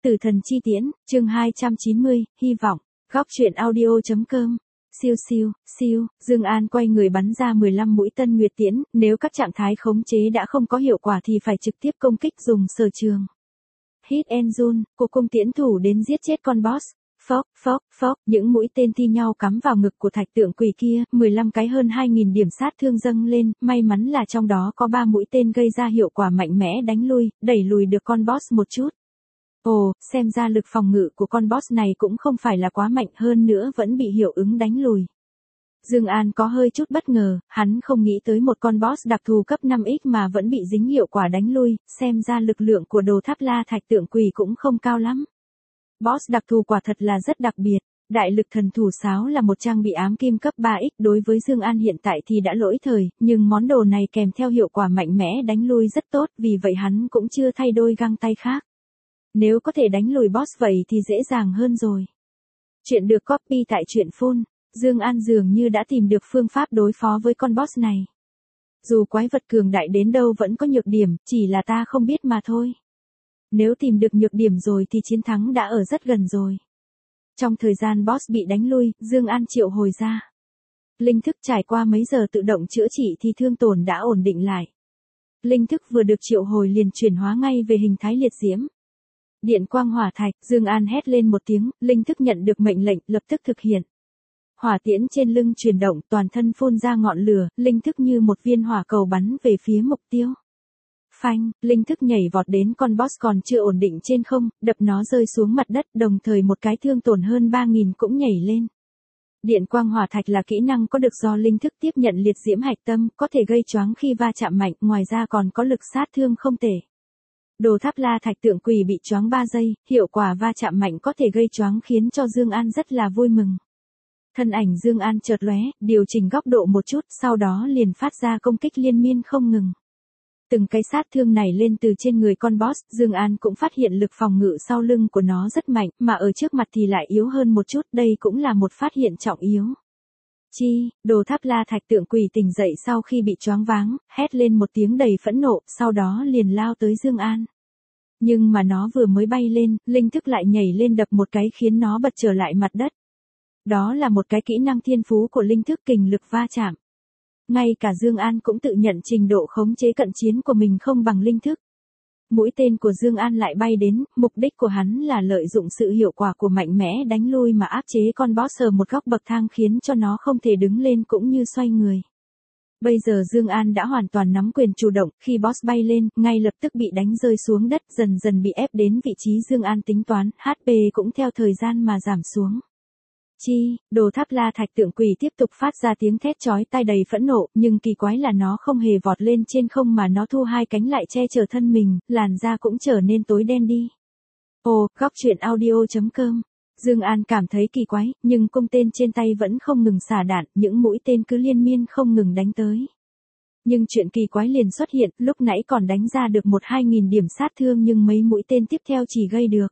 Tử thần chi tiễn, chương 290, hy vọng, góc truyện audio.com. Siêu siêu, siêu, Dương An quay người bắn ra 15 mũi tân nguyệt tiễn, nếu các trạng thái khống chế đã không có hiệu quả thì phải trực tiếp công kích dùng sở trường. Hit and run, của cung tiễn thủ đến giết chết con boss. Phốc, phốc, phốc, những mũi tên thi nhau cắm vào ngực của thạch tượng quỷ kia, 15 cái hơn 2.000 điểm sát thương dâng lên, may mắn là trong đó có 3 mũi tên gây ra hiệu quả mạnh mẽ đánh lui, đẩy lùi được con boss một chút. Ồ, xem ra lực phòng ngự của con boss này cũng không phải là quá mạnh, hơn nữa vẫn bị hiệu ứng đánh lùi. Dương An có hơi chút bất ngờ, hắn không nghĩ tới một con boss đặc thù cấp 5x mà vẫn bị dính hiệu quả đánh lui, xem ra lực lượng của đồ tháp la thạch tượng quỷ cũng không cao lắm. Boss đặc thù quả thật là rất đặc biệt. Đại lực thần thủ sáo là một trang bị ám kim cấp 3x, đối với Dương An hiện tại thì đã lỗi thời, nhưng món đồ này kèm theo hiệu quả mạnh mẽ đánh lui rất tốt, vì vậy hắn cũng chưa thay đôi găng tay khác. Nếu có thể đánh lùi boss vậy thì dễ dàng hơn rồi. Chuyện được copy tại truyện phun. Dương An dường như đã tìm được phương pháp đối phó với con boss này. Dù quái vật cường đại đến đâu vẫn có nhược điểm, chỉ là ta không biết mà thôi. Nếu tìm được nhược điểm rồi thì chiến thắng đã ở rất gần rồi. Trong thời gian boss bị đánh lui, Dương An triệu hồi ra. Linh thức trải qua mấy giờ tự động chữa trị thì thương tổn đã ổn định lại. Linh thức vừa được triệu hồi liền chuyển hóa ngay về hình thái liệt diễm. Điện quang hỏa thạch, Dương An hét lên một tiếng, linh thức nhận được mệnh lệnh, lập tức thực hiện. Hỏa tiễn trên lưng chuyển động, toàn thân phun ra ngọn lửa, linh thức như một viên hỏa cầu bắn về phía mục tiêu. Phanh, linh thức nhảy vọt đến con boss còn chưa ổn định trên không, đập nó rơi xuống mặt đất, đồng thời một cái thương tổn hơn 3.000 cũng nhảy lên. Điện quang hỏa thạch là kỹ năng có được do linh thức tiếp nhận liệt diễm hạch tâm, có thể gây choáng khi va chạm mạnh, ngoài ra còn có lực sát thương không tệ. Đồ tháp la thạch tượng quỷ bị choáng 3 giây, hiệu quả va chạm mạnh có thể gây choáng khiến cho Dương An rất là vui mừng. Thân ảnh Dương An chợt lóe, điều chỉnh góc độ một chút, sau đó liền phát ra công kích liên miên không ngừng. Từng cái sát thương này lên từ trên người con boss, Dương An cũng phát hiện lực phòng ngự sau lưng của nó rất mạnh, mà ở trước mặt thì lại yếu hơn một chút, đây cũng là một phát hiện trọng yếu. Chi, đồ tháp la thạch tượng quỷ tỉnh dậy sau khi bị choáng váng, hét lên một tiếng đầy phẫn nộ, sau đó liền lao tới Dương An. Nhưng mà nó vừa mới bay lên, linh thức lại nhảy lên đập một cái khiến nó bật trở lại mặt đất. Đó là một cái kỹ năng thiên phú của linh thức kình lực va chạm. Ngay cả Dương An cũng tự nhận trình độ khống chế cận chiến của mình không bằng linh thức. Mũi tên của Dương An lại bay đến, mục đích của hắn là lợi dụng sự hiệu quả của mạnh mẽ đánh lui mà áp chế con boss ở một góc bậc thang khiến cho nó không thể đứng lên cũng như xoay người. Bây giờ Dương An đã hoàn toàn nắm quyền chủ động, khi boss bay lên, ngay lập tức bị đánh rơi xuống đất, dần dần bị ép đến vị trí Dương An tính toán, HP cũng theo thời gian mà giảm xuống. Chi, đồ tháp la thạch tượng quỷ tiếp tục phát ra tiếng thét chói tai đầy phẫn nộ, nhưng kỳ quái là nó không hề vọt lên trên không mà nó thu hai cánh lại che chở thân mình, làn da cũng trở nên tối đen đi. Ồ, góc truyện audio.com. Dương An cảm thấy kỳ quái, nhưng cung tên trên tay vẫn không ngừng xả đạn, những mũi tên cứ liên miên không ngừng đánh tới. Nhưng chuyện kỳ quái liền xuất hiện, lúc nãy còn đánh ra được 1-2.000 điểm sát thương nhưng mấy mũi tên tiếp theo chỉ gây được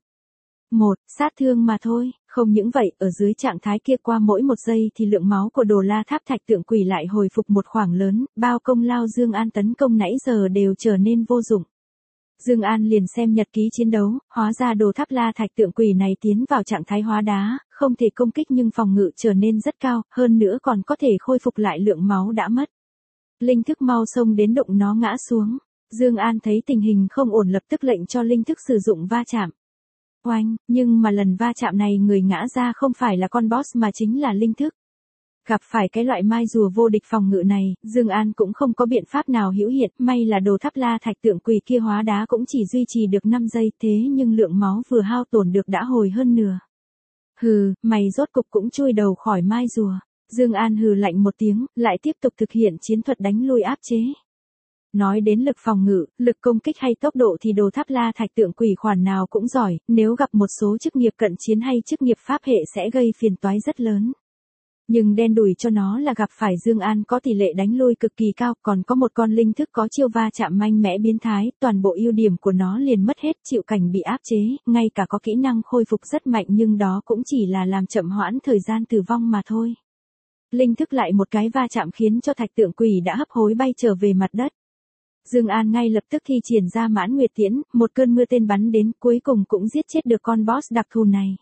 sát thương mà thôi. Không những vậy, ở dưới trạng thái kia qua mỗi 1 giây thì lượng máu của đồ la tháp thạch tượng quỷ lại hồi phục một khoảng lớn, bao công lao Dương An tấn công nãy giờ đều trở nên vô dụng. Dương An liền xem nhật ký chiến đấu, hóa ra đồ tháp la thạch tượng quỷ này tiến vào trạng thái hóa đá, không thể công kích nhưng phòng ngự trở nên rất cao, hơn nữa còn có thể khôi phục lại lượng máu đã mất. Linh thức mau xông đến đụng nó ngã xuống. Dương An thấy tình hình không ổn lập tức lệnh cho linh thức sử dụng va chạm. Oanh, nhưng mà lần va chạm này người ngã ra không phải là con boss mà chính là linh thức. Gặp phải cái loại mai rùa vô địch phòng ngự này, Dương An cũng không có biện pháp nào hữu hiệu, may là đồ tháp la thạch tượng quỷ kia hóa đá cũng chỉ duy trì được 5 giây, thế nhưng lượng máu vừa hao tổn được đã hồi hơn nửa. Hừ, mày rốt cục cũng chui đầu khỏi mai rùa. Dương An hừ lạnh một tiếng, lại tiếp tục thực hiện chiến thuật đánh lui áp chế. Nói đến lực phòng ngự, lực công kích hay tốc độ thì đồ tháp la thạch tượng quỷ khoản nào cũng giỏi, nếu gặp một số chức nghiệp cận chiến hay chức nghiệp pháp hệ sẽ gây phiền toái rất lớn. Nhưng đen đủi cho nó là gặp phải Dương An có tỷ lệ đánh lui cực kỳ cao, còn có một con linh thức có chiêu va chạm mạnh mẽ biến thái, toàn bộ ưu điểm của nó liền mất hết, chịu cảnh bị áp chế, ngay cả có kỹ năng khôi phục rất mạnh nhưng đó cũng chỉ là làm chậm hoãn thời gian tử vong mà thôi. Linh thức lại một cái va chạm khiến cho thạch tượng quỷ đã hấp hối bay trở về mặt đất. Dương An ngay lập tức thi triển ra Mãn Nguyệt Tiễn, một cơn mưa tên bắn đến, cuối cùng cũng giết chết được con boss đặc thù này.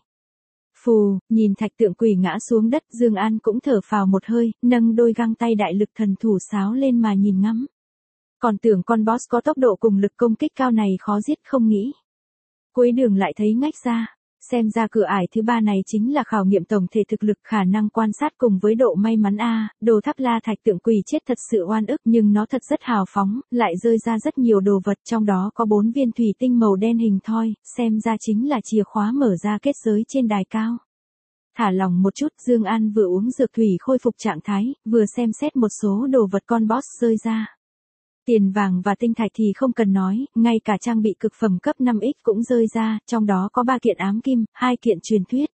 Phù, nhìn thạch tượng quỷ ngã xuống đất, Dương An cũng thở phào một hơi, nâng đôi găng tay đại lực thần thủ sáo lên mà nhìn ngắm. Còn tưởng con boss có tốc độ cùng lực công kích cao này khó giết không nghĩ. Cuối đường lại thấy ngách ra. Xem ra cửa ải thứ 3 này chính là khảo nghiệm tổng thể thực lực, khả năng quan sát cùng với độ may mắn Đồ Tháp La thạch tượng quỷ chết thật sự oan ức, nhưng nó thật rất hào phóng, lại rơi ra rất nhiều đồ vật, trong đó có 4 viên thủy tinh màu đen hình thoi, xem ra chính là chìa khóa mở ra kết giới trên đài cao. Thả lòng một chút, Dương An vừa uống dược thủy khôi phục trạng thái, vừa xem xét một số đồ vật con boss rơi ra. Tiền vàng và tinh thạch thì không cần nói, ngay cả trang bị cực phẩm cấp 5x cũng rơi ra, trong đó có 3 kiện ám kim, 2 kiện truyền thuyết.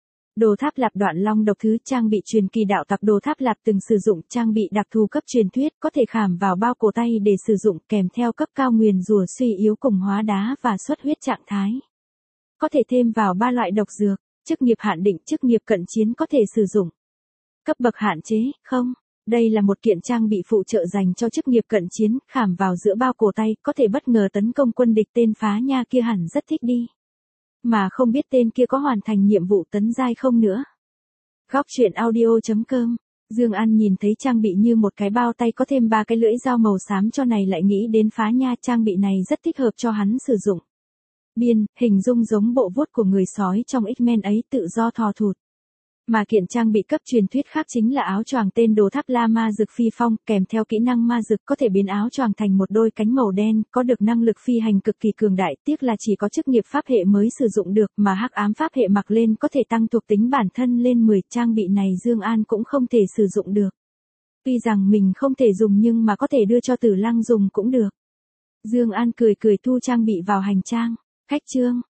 Đồ Tháp Lạp Đoạn Long độc thứ, trang bị truyền kỳ đạo tặc Đồ Tháp Lạp từng sử dụng, trang bị đặc thù cấp truyền thuyết, có thể khảm vào bao cổ tay để sử dụng, kèm theo cấp cao nguyền rủa suy yếu cùng hóa đá và xuất huyết trạng thái. Có thể thêm vào 3 loại độc dược, chức nghiệp hạn định, chức nghiệp cận chiến có thể sử dụng. Cấp bậc hạn chế, không. Đây là một kiện trang bị phụ trợ dành cho chức nghiệp cận chiến, khảm vào giữa bao cổ tay, có thể bất ngờ tấn công quân địch, tên phá nha kia hẳn rất thích đi. Mà không biết tên kia có hoàn thành nhiệm vụ tấn giai không nữa. Góc truyện audio.com. Dương An nhìn thấy trang bị như một cái bao tay có thêm 3 cái lưỡi dao màu xám cho này lại nghĩ đến phá nha, trang bị này rất thích hợp cho hắn sử dụng. Biên, hình dung giống bộ vuốt của người sói trong X-Men ấy, tự do thò thụt. Mà kiện trang bị cấp truyền thuyết khác chính là áo choàng tên Đồ Tháp La ma dực phi phong, kèm theo kỹ năng ma dực có thể biến áo choàng thành một đôi cánh màu đen, có được năng lực phi hành cực kỳ cường đại, tiếc là chỉ có chức nghiệp pháp hệ mới sử dụng được, mà hắc ám pháp hệ mặc lên có thể tăng thuộc tính bản thân lên 10, trang bị này Dương An cũng không thể sử dụng được. Tuy rằng mình không thể dùng nhưng mà có thể đưa cho Tử Lăng dùng cũng được. Dương An cười cười thu trang bị vào hành trang. Khách chương.